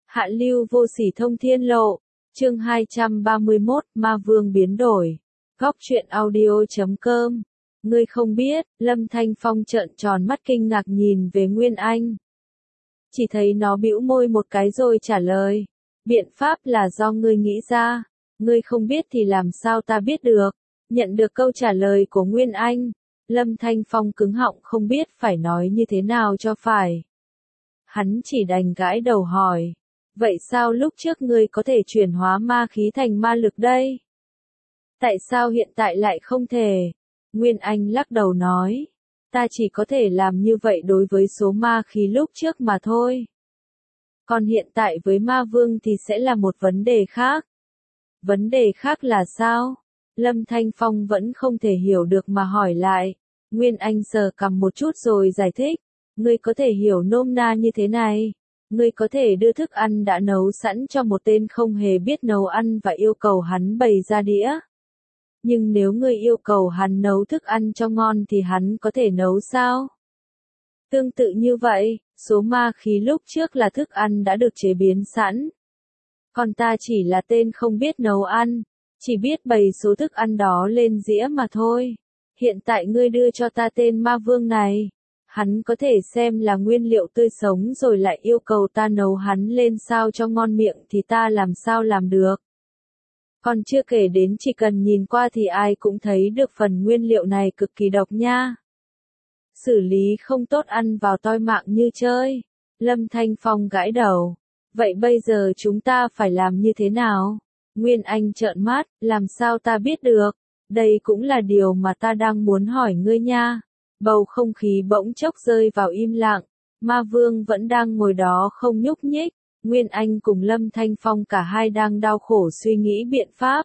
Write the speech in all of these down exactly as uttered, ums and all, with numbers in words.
Hạ lưu vô sỉ thông thiên lộ, chương hai trăm ba mươi mốt, ma vương biến đổi. Góc truyện audio chấm com. Ngươi không biết, Lâm Thanh Phong trợn tròn mắt kinh ngạc nhìn về Nguyên Anh. Chỉ thấy nó bĩu môi một cái rồi trả lời. Biện pháp là do ngươi nghĩ ra. Ngươi không biết thì làm sao ta biết được. Nhận được câu trả lời của Nguyên Anh, Lâm Thanh Phong cứng họng không biết phải nói như thế nào cho phải. Hắn chỉ đành gãi đầu hỏi. Vậy sao lúc trước ngươi có thể chuyển hóa ma khí thành ma lực đây? Tại sao hiện tại lại không thể? Nguyên Anh lắc đầu nói. Ta chỉ có thể làm như vậy đối với số ma khí lúc trước mà thôi. Còn hiện tại với ma vương thì sẽ là một vấn đề khác. Vấn đề khác là sao? Lâm Thanh Phong vẫn không thể hiểu được mà hỏi lại. Nguyên Anh sờ cằm một chút rồi giải thích. Ngươi có thể hiểu nôm na như thế này. Ngươi có thể đưa thức ăn đã nấu sẵn cho một tên không hề biết nấu ăn và yêu cầu hắn bày ra đĩa. Nhưng nếu ngươi yêu cầu hắn nấu thức ăn cho ngon thì hắn có thể nấu sao? Tương tự như vậy, số ma khí lúc trước là thức ăn đã được chế biến sẵn. Còn ta chỉ là tên không biết nấu ăn, chỉ biết bày số thức ăn đó lên dĩa mà thôi. Hiện tại ngươi đưa cho ta tên ma vương này. Hắn có thể xem là nguyên liệu tươi sống rồi lại yêu cầu ta nấu hắn lên sao cho ngon miệng thì ta làm sao làm được. Còn chưa kể đến chỉ cần nhìn qua thì ai cũng thấy được phần nguyên liệu này cực kỳ độc nha. Xử lý không tốt ăn vào toi mạng như chơi. Lâm Thanh Phong gãi đầu. Vậy bây giờ chúng ta phải làm như thế nào? Nguyên Anh trợn mắt, làm sao ta biết được? Đây cũng là điều mà ta đang muốn hỏi ngươi nha. Bầu không khí bỗng chốc rơi vào im lặng, ma vương vẫn đang ngồi đó không nhúc nhích, Nguyên Anh cùng Lâm Thanh Phong cả hai đang đau khổ suy nghĩ biện pháp.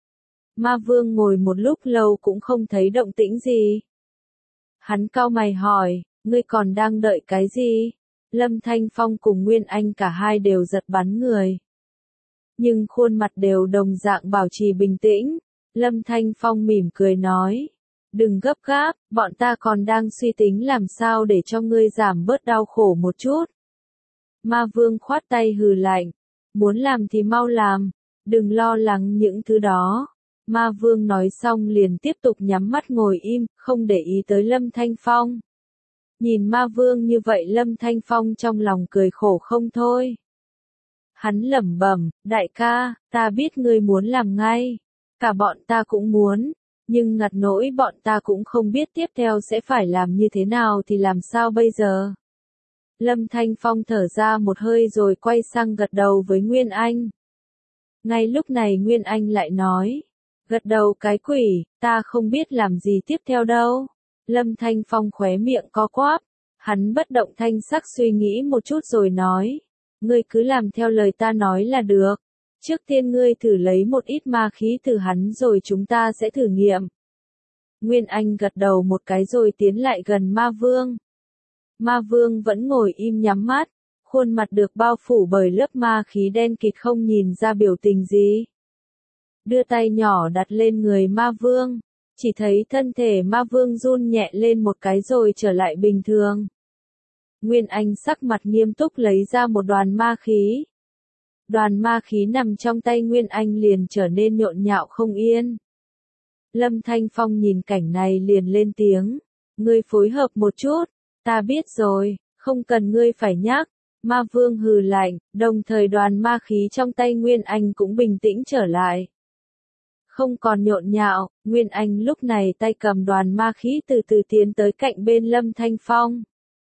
Ma vương ngồi một lúc lâu cũng không thấy động tĩnh gì. Hắn cau mày hỏi, ngươi còn đang đợi cái gì? Lâm Thanh Phong cùng Nguyên Anh cả hai đều giật bắn người. Nhưng khuôn mặt đều đồng dạng bảo trì bình tĩnh, Lâm Thanh Phong mỉm cười nói. Đừng gấp gáp, bọn ta còn đang suy tính làm sao để cho ngươi giảm bớt đau khổ một chút. Ma vương khoát tay hừ lạnh. Muốn làm thì mau làm, đừng lo lắng những thứ đó. Ma vương nói xong liền tiếp tục nhắm mắt ngồi im, không để ý tới Lâm Thanh Phong. Nhìn ma vương như vậy Lâm Thanh Phong trong lòng cười khổ không thôi. Hắn lẩm bẩm, đại ca, ta biết ngươi muốn làm ngay. Cả bọn ta cũng muốn. Nhưng ngặt nỗi bọn ta cũng không biết tiếp theo sẽ phải làm như thế nào thì làm sao bây giờ. Lâm Thanh Phong thở ra một hơi rồi quay sang gật đầu với Nguyên Anh. Ngay lúc này Nguyên Anh lại nói. Gật đầu cái quỷ, ta không biết làm gì tiếp theo đâu. Lâm Thanh Phong khóe miệng co quắp. Hắn bất động thanh sắc suy nghĩ một chút rồi nói. Ngươi cứ làm theo lời ta nói là được. Trước tiên ngươi thử lấy một ít ma khí từ hắn rồi chúng ta sẽ thử nghiệm. Nguyên Anh gật đầu một cái rồi tiến lại gần ma vương. Ma vương vẫn ngồi im nhắm mắt, khuôn mặt được bao phủ bởi lớp ma khí đen kịt không nhìn ra biểu tình gì. Đưa tay nhỏ đặt lên người ma vương, chỉ thấy thân thể ma vương run nhẹ lên một cái rồi trở lại bình thường. Nguyên Anh sắc mặt nghiêm túc lấy ra một đoàn ma khí. Đoàn ma khí nằm trong tay Nguyên Anh liền trở nên nhộn nhạo không yên. Lâm Thanh Phong nhìn cảnh này liền lên tiếng. Ngươi phối hợp một chút, ta biết rồi, không cần ngươi phải nhắc. Ma vương hừ lạnh, đồng thời đoàn ma khí trong tay Nguyên Anh cũng bình tĩnh trở lại. Không còn nhộn nhạo, Nguyên Anh lúc này tay cầm đoàn ma khí từ từ tiến tới cạnh bên Lâm Thanh Phong.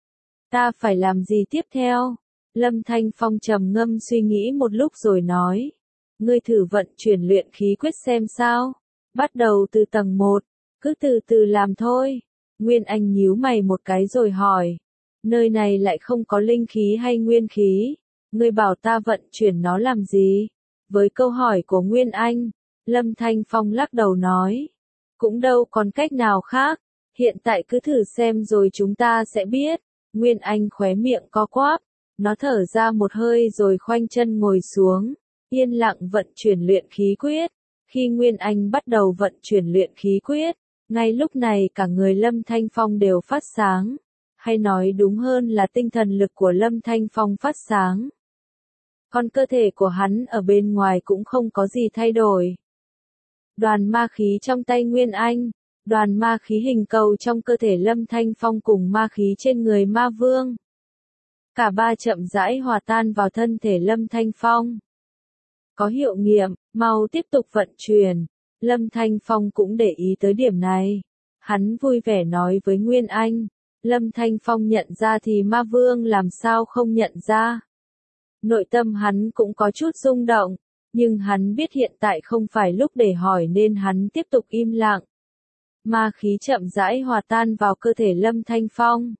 Ta phải làm gì tiếp theo? Lâm Thanh Phong trầm ngâm suy nghĩ một lúc rồi nói. Ngươi thử vận chuyển luyện khí quyết xem sao. Bắt đầu từ tầng một, cứ từ từ làm thôi. Nguyên Anh nhíu mày một cái rồi hỏi. Nơi này lại không có linh khí hay nguyên khí. Ngươi bảo ta vận chuyển nó làm gì? Với câu hỏi của Nguyên Anh, Lâm Thanh Phong lắc đầu nói. Cũng đâu còn cách nào khác. Hiện tại cứ thử xem rồi chúng ta sẽ biết. Nguyên Anh khóe miệng co quắp. Nó thở ra một hơi rồi khoanh chân ngồi xuống, yên lặng vận chuyển luyện khí quyết. Khi Nguyên Anh bắt đầu vận chuyển luyện khí quyết, ngay lúc này cả người Lâm Thanh Phong đều phát sáng. Hay nói đúng hơn là tinh thần lực của Lâm Thanh Phong phát sáng. còn cơ thể của hắn ở bên ngoài cũng không có gì thay đổi. Đoàn ma khí trong tay Nguyên Anh, đoàn ma khí hình cầu trong cơ thể Lâm Thanh Phong cùng ma khí trên người ma vương. Cả ba chậm rãi hòa tan vào thân thể Lâm Thanh Phong. Có hiệu nghiệm, mau tiếp tục vận chuyển. Lâm Thanh Phong cũng để ý tới điểm này. Hắn vui vẻ nói với Nguyên Anh. Lâm Thanh Phong nhận ra thì ma vương làm sao không nhận ra. Nội tâm hắn cũng có chút rung động, nhưng hắn biết hiện tại không phải lúc để hỏi nên hắn tiếp tục im lặng. Ma khí chậm rãi hòa tan vào cơ thể Lâm Thanh Phong.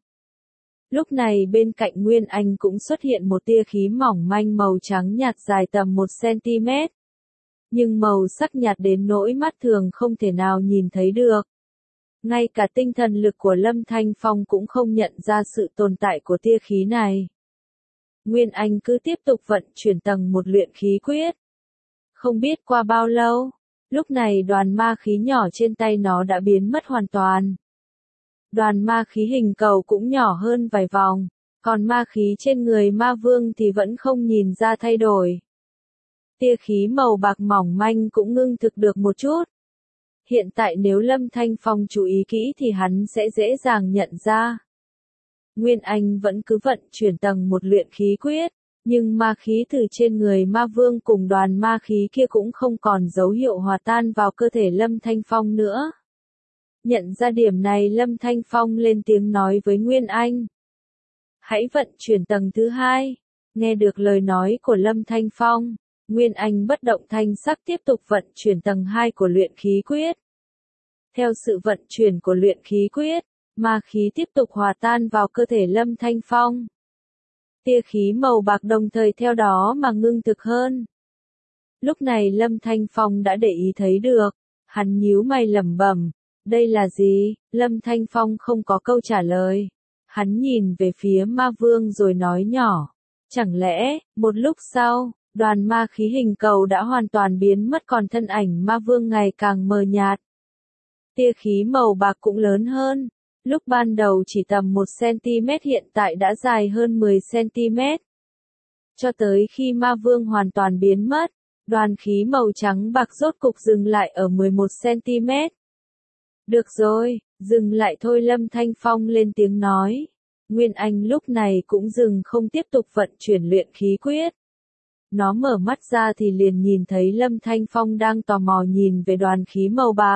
Lúc này bên cạnh Nguyên Anh cũng xuất hiện một tia khí mỏng manh màu trắng nhạt dài tầm một xăng-ti-mét. Nhưng màu sắc nhạt đến nỗi mắt thường không thể nào nhìn thấy được. Ngay cả tinh thần lực của Lâm Thanh Phong cũng không nhận ra sự tồn tại của tia khí này. Nguyên Anh cứ tiếp tục vận chuyển tầng một luyện khí quyết. Không biết qua bao lâu, lúc này đoàn ma khí nhỏ trên tay nó đã biến mất hoàn toàn. Đoàn ma khí hình cầu cũng nhỏ hơn vài vòng, còn ma khí trên người ma vương thì vẫn không nhìn ra thay đổi. Tia khí màu bạc mỏng manh cũng ngưng thực được một chút. Hiện tại nếu Lâm Thanh Phong chú ý kỹ thì hắn sẽ dễ dàng nhận ra. Nguyên Anh vẫn cứ vận chuyển tầng một luyện khí quyết, nhưng ma khí từ trên người ma vương cùng đoàn ma khí kia cũng không còn dấu hiệu hòa tan vào cơ thể Lâm Thanh Phong nữa. Nhận ra điểm này Lâm Thanh Phong lên tiếng nói với Nguyên Anh. Hãy vận chuyển tầng thứ hai. Nghe được lời nói của Lâm Thanh Phong, Nguyên Anh bất động thanh sắc tiếp tục vận chuyển tầng hai của luyện khí quyết. Theo sự vận chuyển của luyện khí quyết, ma khí tiếp tục hòa tan vào cơ thể Lâm Thanh Phong. Tia khí màu bạc đồng thời theo đó mà ngưng thực hơn. Lúc này Lâm Thanh Phong đã để ý thấy được, hắn nhíu mày lẩm bẩm, đây là gì? Lâm Thanh Phong không có câu trả lời. Hắn nhìn về phía ma vương rồi nói nhỏ, chẳng lẽ, một lúc sau, đoàn ma khí hình cầu đã hoàn toàn biến mất còn thân ảnh ma vương ngày càng mờ nhạt. Tia khí màu bạc cũng lớn hơn, lúc ban đầu chỉ tầm một xăng-ti-mét hiện tại đã dài hơn mười xăng-ti-mét. Cho tới khi ma vương hoàn toàn biến mất, đoàn khí màu trắng bạc rốt cục dừng lại ở mười một xăng-ti-mét. Được rồi, dừng lại thôi Lâm Thanh Phong lên tiếng nói. Nguyên Anh lúc này cũng dừng không tiếp tục vận chuyển luyện khí quyết. Nó mở mắt ra thì liền nhìn thấy Lâm Thanh Phong đang tò mò nhìn về đoàn khí màu bạc.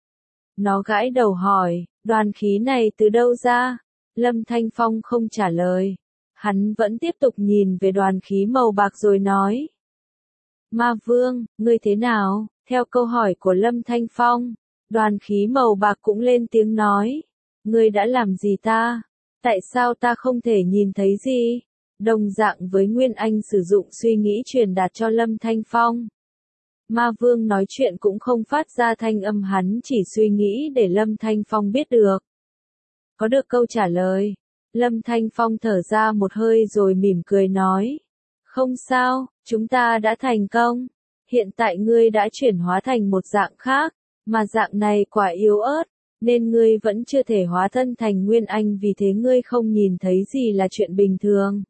Nó gãi đầu hỏi, đoàn khí này từ đâu ra? Lâm Thanh Phong không trả lời. Hắn vẫn tiếp tục nhìn về đoàn khí màu bạc rồi nói. Ma Vương, ngươi thế nào? Theo câu hỏi của Lâm Thanh Phong, đoàn khí màu bạc cũng lên tiếng nói. Ngươi đã làm gì ta? Tại sao ta không thể nhìn thấy gì? Đồng dạng với Nguyên Anh sử dụng suy nghĩ truyền đạt cho Lâm Thanh Phong. Ma Vương nói chuyện cũng không phát ra thanh âm, hắn chỉ suy nghĩ để Lâm Thanh Phong biết được. Có được câu trả lời, Lâm Thanh Phong thở ra một hơi rồi mỉm cười nói. Không sao, chúng ta đã thành công. Hiện tại ngươi đã chuyển hóa thành một dạng khác, mà dạng này quả yếu ớt, nên ngươi vẫn chưa thể hóa thân thành Nguyên Anh, vì thế ngươi không nhìn thấy gì là chuyện bình thường.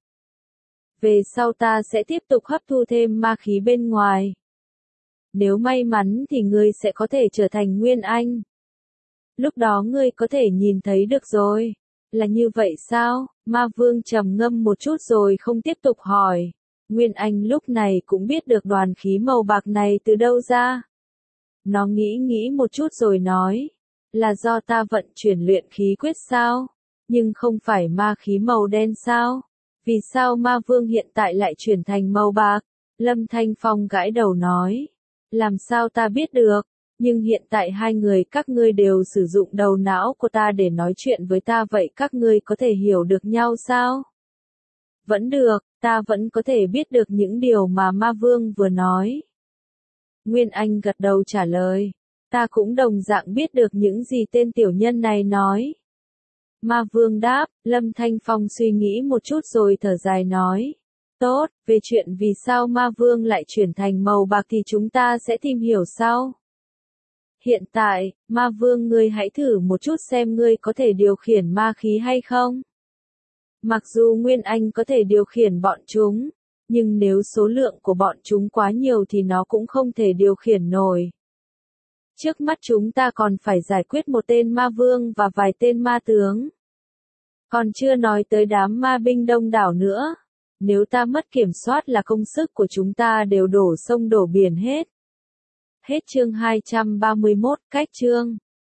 Về sau ta sẽ tiếp tục hấp thu thêm ma khí bên ngoài. Nếu may mắn thì ngươi sẽ có thể trở thành Nguyên Anh. Lúc đó ngươi có thể nhìn thấy được rồi. Là như vậy sao? Ma Vương trầm ngâm một chút rồi không tiếp tục hỏi. Nguyên Anh lúc này cũng biết được đoàn khí màu bạc này từ đâu ra. Nó nghĩ nghĩ một chút rồi nói. Là do ta vận chuyển luyện khí quyết sao? Nhưng không phải ma khí màu đen sao? Vì sao Ma Vương hiện tại lại chuyển thành màu bạc? Lâm Thanh Phong gãi đầu nói. Làm sao ta biết được? Nhưng hiện tại hai người các ngươi đều sử dụng đầu não của ta để nói chuyện với ta, vậy các ngươi có thể hiểu được nhau sao? Vẫn được, ta vẫn có thể biết được những điều mà Ma Vương vừa nói. Nguyên Anh gật đầu trả lời. Ta cũng đồng dạng biết được những gì tên tiểu nhân này nói. Ma Vương đáp. Lâm Thanh Phong suy nghĩ một chút rồi thở dài nói. Tốt, về chuyện vì sao Ma Vương lại chuyển thành màu bạc thì chúng ta sẽ tìm hiểu sau. Hiện tại, Ma Vương ngươi hãy thử một chút xem ngươi có thể điều khiển ma khí hay không. Mặc dù Nguyên Anh có thể điều khiển bọn chúng, Nhưng nếu số lượng của bọn chúng quá nhiều thì nó cũng không thể điều khiển nổi. Trước mắt chúng ta còn phải giải quyết một tên ma vương và vài tên ma tướng. Còn chưa nói tới đám ma binh đông đảo nữa. Nếu ta mất kiểm soát là công sức của chúng ta đều đổ sông đổ biển hết. Hết chương hai trăm ba mươi mốt, cách chương.